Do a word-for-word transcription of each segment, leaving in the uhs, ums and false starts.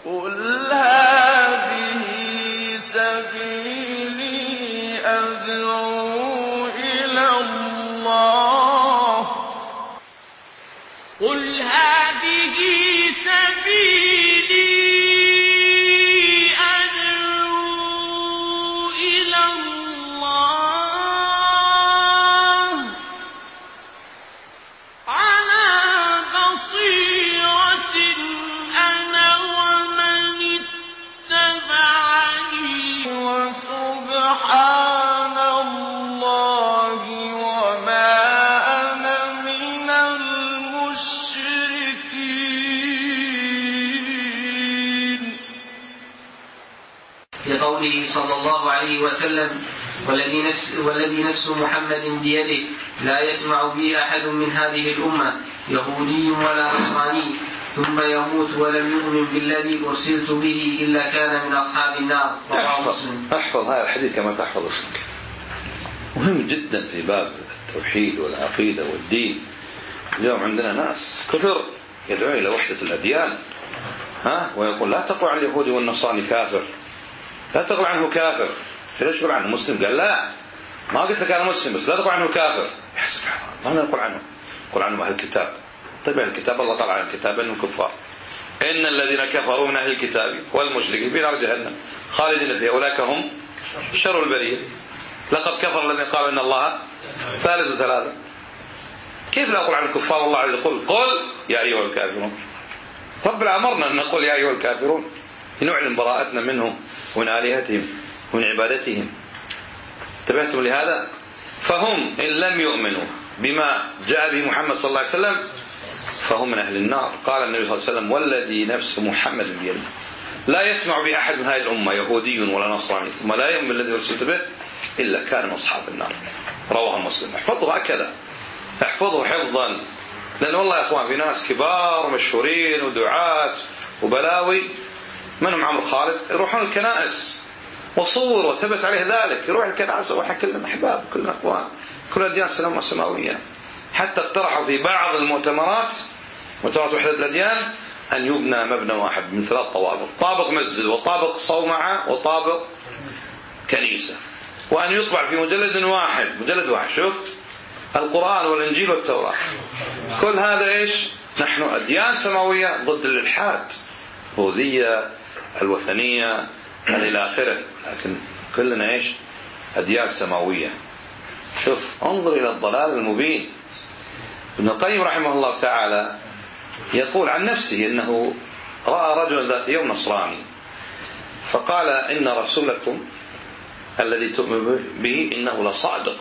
قل هذه سبيلي أدعو إلى الله قل هذه سبيلي أدعو إلى الله على بصيرة أنا ومن اتبعني وسبحان الله وما أنا من المشركين. في قوله صلى الله عليه وسلم والذي نفس, والذي نفس محمد بيده لا يسمع بي أحد من هذه الأمة يهودي ولا نصراني ثم يموت ولم يؤمن بالذي أرسلت به إلا كان من أصحاب النار. رواه مسلم. احفظ هذا الحديث كما تحفظ اسمك، مهم جدا في باب التوحيد والعقيدة والدين. اليوم عندنا ناس كثر يدعو إلى وحدة الأديان، ها ويقول لا تقل عن اليهودي والنصراني كافر، لا تقل عنه كافر. ليش تقول عنه مسلم؟ قال لا، ما قلت لك أنا مسلم بس لا تقل عنه كافر. يا سبحان الله، ماذا نقول عنه؟ نقول عنه أهل الكتاب. طيب أهل الكتاب الله قال عن الكتاب أنهم كفار. إن الذين كفروا من أهل الكتاب والمشركين في نار جهنم خالدين فيها أولئك هم شر البرية. لقد كفر الذين قالوا إن الله ثالث ثلاثة. كيف لا أقول عن الكفار الله عز وجل قل يا أيها الكافرون؟ رب أمرنا أن نقول يا أيها الكافرون لنعلن براءتنا منهم ومن آلهتهم ومن عبادتهم. انتبهتم لهذا؟ فهم إن لم يؤمنوا بما جاء به محمد صلى الله عليه وسلم فهم من أهل النار. قال النبي صلى الله عليه وسلم والذي نفس محمد بيده لا يسمع بأحد من هذه الأمة يهودي ولا نصراني ثم لا يؤمن بالذي أرسلت به إلا كان من أصحاب النار. رواه مسلم. احفظه هكذا، احفظه حفظا، لأن والله يا أخوان في ناس كبار مشهورين ودعاة وبلاوي منهم عمرو خالد يروحون الكنائس وصور وثبت عليه ذلك، يروح الكنائس وإحنا كلنا أحباب كلنا أخوان كل الأديان سلام وسماوية. حتى اقترحوا في بعض المؤتمرات مؤتمرات وحدة الأديان أن يبنى مبنى واحد من ثلاث طوابق، طابق مسجد وطابق صومعة وطابق كنيسة، وأن يطبع في مجلد واحد مجلد واحد شفت القرآن والإنجيل والتوراة. كل هذا إيش؟ نحن أديان سماوية ضد الإلحاد، بوذية، الوثنية إلى آخره، لكن كلنا إيش؟ أديان سماوية. شوف انظر إلى الضلال المبين. ابن القيم رحمه الله تعالى يقول عن نفسه إنه رأى رجلا ذات يوم نصراني فقال إن رسولكم الذي تؤمن به إنه لصادق.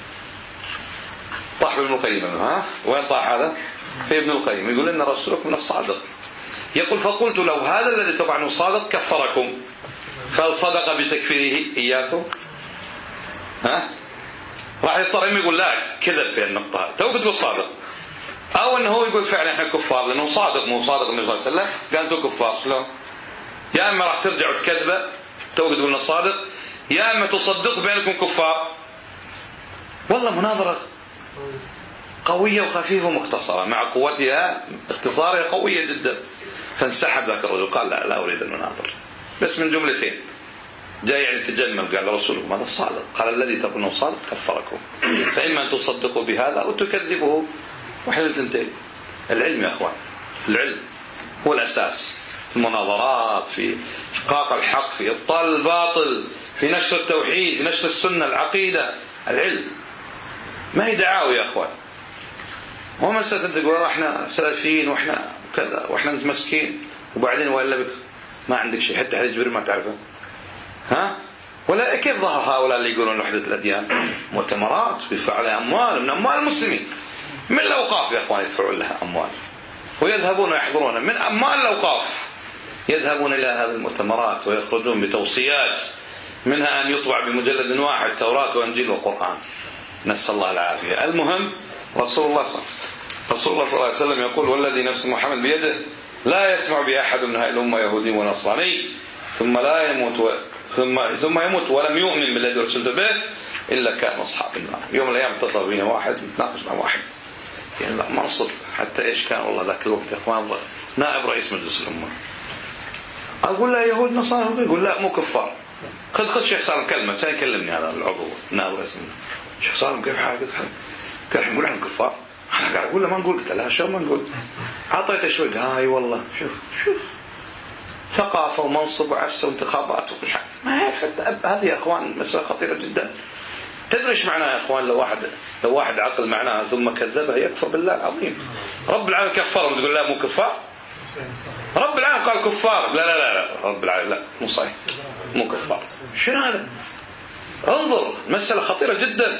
طاح ابن القيم، ها وين طاح هذا؟ في ابن القيم يقول إن رسولكم لصادق. يقول فقلت لو هذا الذي تبع صادق كفركم فهل صدق بتكفيره إياكم؟ ها راح يضطر يقول لا كذب في النقطة تو تقول صادق، أو أنه هو يقول فعلا إحنا كفار لأنه صادق مو صادق النبي صلى الله عليه وسلم قال أنتم كفار. شلون؟ يا إما راح ترجعوا تكذبه تو تقولنا صادق، يا إما تصدق بأنكم كفار. والله مناظرة قوية وخفيفة ومختصرة مع قوتها اختصارها قوية جدا. فانسحب ذاك الرجل قال لا لا أريد أن أناظر، بس من جملتين جاء يعني تجمل. قال رسولكم هذا الصادق، قال الذي تقولون صادق كفركم، فإما أن تصدقوا بهذا أو تكذبوه. واحد الاثنتين. العلم يا أخوان، العلم هو الأساس في المناظرات، في إحقاق الحق، في إبطال الباطل، في نشر التوحيد، في نشر السنة العقيدة. العلم ما هي دعاوى يا أخوان، هو مسألة تقول احنا سلفيين واحنا كذا واحنا متمسكين وبعدين وإلا بك ما عندك شيء حتى حديث جبريل ما تعرفه. ها ولا كيف ظهر هؤلاء اللي يقولون وحدة الأديان؟ مؤتمرات يدفع عليها أموال من أموال المسلمين، من الأوقاف يا أخوان يدفعون لها أموال ويذهبون ويحضرون من أموال الأوقاف، يذهبون إلى هذه المؤتمرات ويخرجون بتوصيات منها أن يطبع بمجلد واحد توراة وإنجيل وقرآن، نسأل الله العافية. المهم رسول الله صلى رسول الله صلى الله عليه وسلم يقول والذي نفس محمد بيده لا يسمع بأحد من هذه الأمة يهودي ونصراني ثم لا يموت و... ثم ثم يموت ولم يؤمن بالذي أرسلت به إلا كان أصحاب النار. يوم الأيام اتصل بينا واحد نتناقش مع واحد يعني لا منصب حتى إيش كان والله ذاك الوقت يا إخوان نائب رئيس مجلس الأمة، أقول له يهود نصارى، يقول لا مو كفار. خذ خذ شيخ سالم كلمة كان يكلمني هذا العضو ناظر اسمه شيخ سالم كيف حالك؟ قال نقول عن كفار. أنا قاعد أقول له ما نقول، قلت لا شو ما نقول. عطيته شوي هاي والله شوف شوف ثقافة ومنصب وعفسة وانتخابات وكل شيء. ما هي هذه يا أخوان مسألة خطيرة جدا. تدري ايش معناها يا أخوان؟ لو واحد لو واحد عقل معناها ثم كذبها يكفر بالله العظيم. رب العالمين كفرهم تقول لا مو كفار؟ رب العالمين قال كفار. لا لا لا, لا. رب العالمين لا مو صحيح مو كفار. شنو هذا؟ انظر مسألة خطيرة جدا.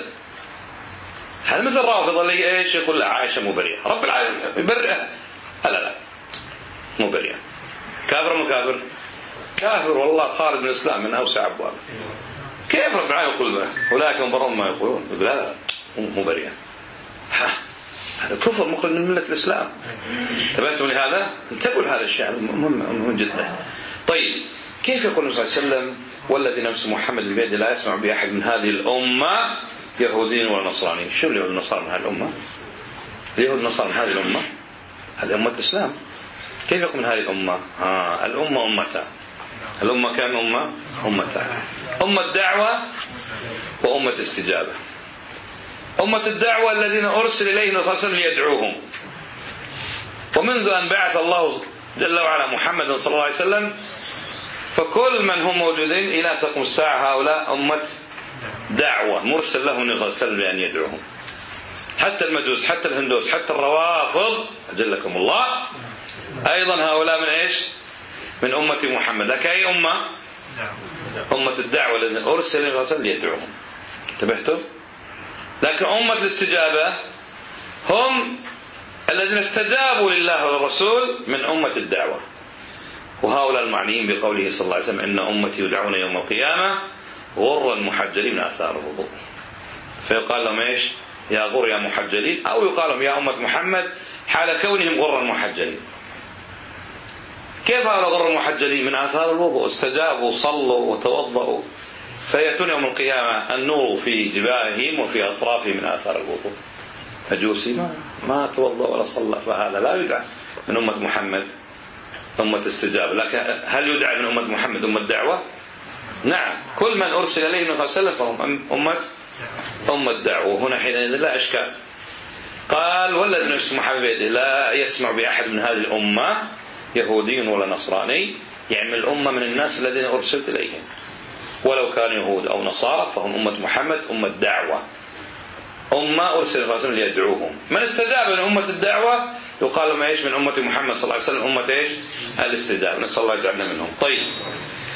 هذا مثل الرافض اللي ايش يقول لا عائشة مو بريئة، رب العالمين يبرئها. لا لا مو بريئة. كافر مو كافر؟ كافر والله خارج من الإسلام من أوسع أبواب. كيف رب العالمين يقول أولئك ينبرون ما يقولون؟ يقول لا لا مو بريئة. هذا كفر مخرج من ملة الإسلام. انتبهتم لهذا؟ انتبهوا لهذا الشيء مهم مهم جدا. طيب كيف يقول النبي صلى الله عليه وسلم والذي نفس محمد بيده لا يسمع بأحد من هذه الأمة يهودين ولا نصرانيين؟ شو اليهود والنصارى من هذه الأمة؟ اليهود والنصارى من هذه الأمة هذه أمة الإسلام. كيف يقول من هذه الأمة؟ آه الأمة أمتان. الأمة كم أمة؟ أمتان. أمة دعوة وأمة استجابة. أمة الدعوة الذين أرسل إليهم صلى الله عليه وسلم ليدعوهم، ومنذ أن بعث الله جل وعلا محمد صلى الله عليه وسلم فكل من هم موجودين إلى تقوم الساعة هؤلاء أمة دعوة مرسل لهم صلى الله عليه وسلم لأن يدعوهم. حتى المجوس حتى الهندوس حتى الروافض أجلكم الله أيضا هؤلاء من إيش؟ من أمة محمد. لك أي أمة؟ أمة الدعوة الذين أرسل إليهم صلى الله عليه وسلم ليدعوهم. انتبهتوا؟ لكن أمة الاستجابة هم الذين استجابوا لله والرسول من أمة الدعوة، وهؤلاء المعنيين بقوله صلى الله عليه وسلم إن أمتي يدعون يوم القيامة غرا محجلين من آثار الوضوء. فيقال لهم إيش؟ يا غر يا محجلين، أو يقال لهم يا أمة محمد حال كونهم غرا محجلين. كيف هؤلاء غر محجلين؟ من آثار الوضوء، استجابوا صلوا وتوضؤوا فيأتون يوم القيامة النور في جباههم وفي أطرافهم من آثار الوضوء. مجوسي ما, ما توضأ ولا صلى فهذا لا يدعى من أمة محمد أمة استجابة. لكن هل يدعى من أمة محمد أمة دعوة؟ نعم، كل من أرسل إليه النبي صلى الله عليه وسلم فهم أمة أمة دعوة. هنا حينئذ لا إشكال. قال والذي نفس محمد بيده لا يسمع بأحد من هذه الأمة يهودي ولا نصراني، يعني من الأمة من الناس الذين أرسلت إليهم، ولو كانوا يهود أو نصارى فهم أمة محمد أمة دعوة، أمة أرسل الله عليه وسلم ليدعوهم. من استجاب من أمة الدعوة يقال لهم إيش؟ من أمة محمد صلى الله عليه وسلم أمة إيش؟ الاستجابة. نسأل الله يجعلنا منهم. طيب